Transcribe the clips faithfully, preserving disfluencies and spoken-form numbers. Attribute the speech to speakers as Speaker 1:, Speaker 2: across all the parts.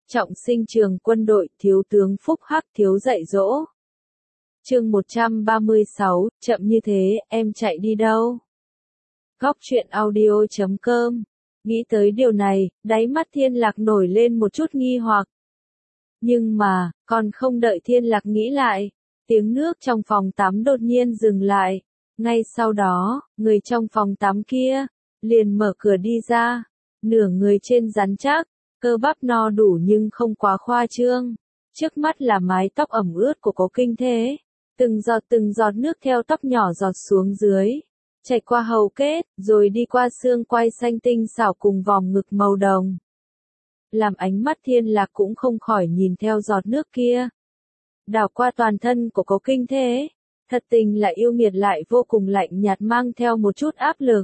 Speaker 1: Trọng sinh trường quân đội, thiếu tướng Phúc Hắc thiếu dạy dỗ. Chương một trăm ba mươi sáu, chậm như thế, em chạy đi đâu? Góc truyện audio chấm com. Nghĩ tới điều này, đáy mắt Thiên Lạc nổi lên một chút nghi hoặc. Nhưng mà, còn không đợi Thiên Lạc nghĩ lại, tiếng nước trong phòng tắm đột nhiên dừng lại. Ngay sau đó, người trong phòng tắm kia, liền mở cửa đi ra, nửa người trên rắn chắc, cơ bắp no đủ nhưng không quá khoa trương. Trước mắt là mái tóc ẩm ướt của Cố Kinh Thế, từng giọt từng giọt nước theo tóc nhỏ giọt xuống dưới, chảy qua hầu kết, rồi đi qua xương quai xanh tinh xảo cùng vòng ngực màu đồng. Làm ánh mắt Thiên Lạc cũng không khỏi nhìn theo giọt nước kia, đảo qua toàn thân của Cố Kinh Thế, thật tình là yêu nghiệt lại vô cùng lạnh nhạt mang theo một chút áp lực.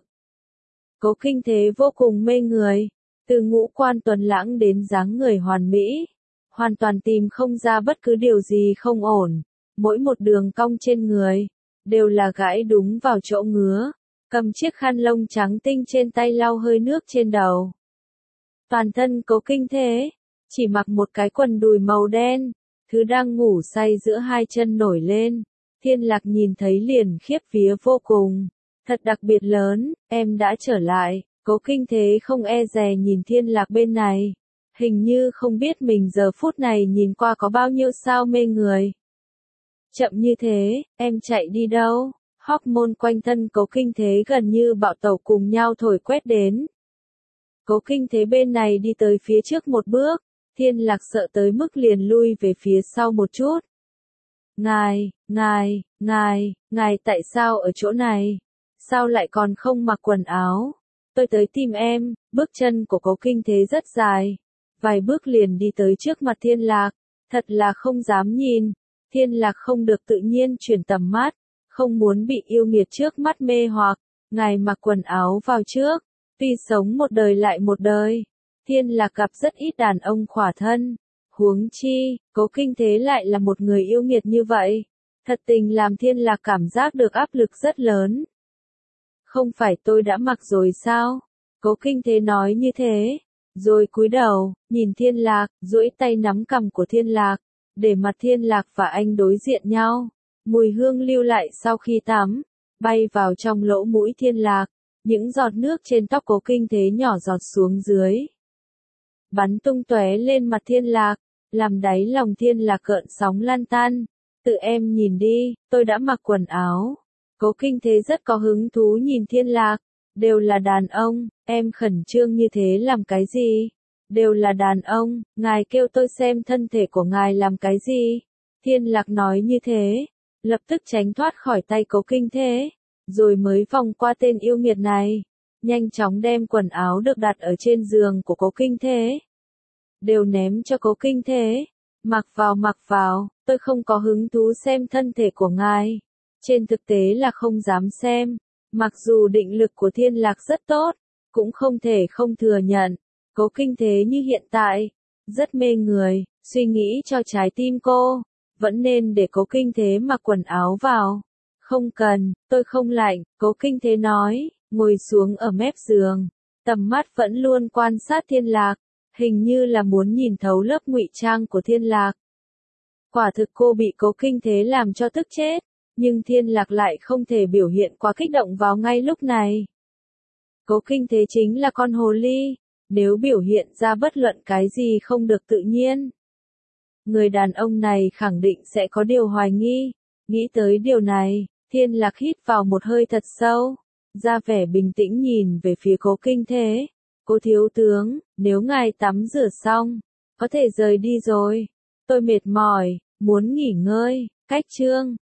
Speaker 1: Cố Kinh Thế vô cùng mê người, từ ngũ quan tuấn lãng đến dáng người hoàn mỹ, hoàn toàn tìm không ra bất cứ điều gì không ổn, mỗi một đường cong trên người, đều là gãi đúng vào chỗ ngứa, cầm chiếc khăn lông trắng tinh trên tay lau hơi nước trên đầu. Toàn thân Cố Kinh Thế, chỉ mặc một cái quần đùi màu đen, thứ đang ngủ say giữa hai chân nổi lên, Thiên Lạc nhìn thấy liền khiếp vía vô cùng, thật đặc biệt lớn, em đã trở lại. Cố Kinh Thế không e dè nhìn Thiên Lạc bên này, hình như không biết mình giờ phút này nhìn qua có bao nhiêu sao mê người. Chậm như thế, em chạy đi đâu? Hormone quanh thân Cố Kinh Thế gần như bạo tẩu cùng nhau thổi quét đến. Cố Kinh Thế bên này đi tới phía trước một bước, Thiên Lạc sợ tới mức liền lui về phía sau một chút. Ngài, ngài, ngài, ngài tại sao ở chỗ này? Sao lại còn không mặc quần áo? Tôi tới tìm em. Bước chân của Cố Kinh Thế rất dài, vài bước liền đi tới trước mặt Thiên Lạc, thật là không dám nhìn. Thiên Lạc không được tự nhiên chuyển tầm mắt, không muốn bị yêu nghiệt trước mắt mê hoặc. Ngài mặc quần áo vào trước, tuy sống một đời lại một đời, Thiên Lạc gặp rất ít đàn ông khỏa thân, huống chi, Cố Kinh Thế lại là một người yêu nghiệt như vậy, thật tình làm Thiên Lạc cảm giác được áp lực rất lớn. Không phải tôi đã mặc rồi sao? Cố Kinh Thế nói như thế, rồi cúi đầu, nhìn Thiên Lạc, duỗi tay nắm cằm của Thiên Lạc, để mặt Thiên Lạc và anh đối diện nhau. Mùi hương lưu lại sau khi tắm, bay vào trong lỗ mũi Thiên Lạc, những giọt nước trên tóc Cố Kinh Thế nhỏ giọt xuống dưới, bắn tung tóe lên mặt Thiên Lạc, làm đáy lòng Thiên Lạc gợn sóng lan tan. Tự em nhìn đi, tôi đã mặc quần áo. Cố Kinh Thế rất có hứng thú nhìn Thiên Lạc, đều là đàn ông, em khẩn trương như thế làm cái gì? Đều là đàn ông, ngài kêu tôi xem thân thể của ngài làm cái gì? Thiên Lạc nói như thế, lập tức tránh thoát khỏi tay Cố Kinh Thế, rồi mới vòng qua tên yêu nghiệt này, nhanh chóng đem quần áo được đặt ở trên giường của Cố Kinh Thế, đều ném cho Cố Kinh Thế. Mặc vào mặc vào, tôi không có hứng thú xem thân thể của ngài. Trên thực tế là không dám xem, mặc dù định lực của Thiên Lạc rất tốt, cũng không thể không thừa nhận, Cố Kinh Thế như hiện tại, rất mê người, suy nghĩ cho trái tim cô, vẫn nên để Cố Kinh Thế mặc quần áo vào. Không cần, tôi không lạnh, Cố Kinh Thế nói, ngồi xuống ở mép giường, tầm mắt vẫn luôn quan sát Thiên Lạc, hình như là muốn nhìn thấu lớp ngụy trang của Thiên Lạc. Quả thực cô bị Cố Kinh Thế làm cho tức chết. Nhưng Thiên Lạc lại không thể biểu hiện quá kích động vào ngay lúc này. Cố Kinh Thế chính là con hồ ly, nếu biểu hiện ra bất luận cái gì không được tự nhiên, người đàn ông này khẳng định sẽ có điều hoài nghi. Nghĩ tới điều này, Thiên Lạc hít vào một hơi thật sâu, ra vẻ bình tĩnh nhìn về phía Cố Kinh Thế. Cố thiếu tướng, nếu ngài tắm rửa xong, có thể rời đi rồi. Tôi mệt mỏi, muốn nghỉ ngơi. Cách chương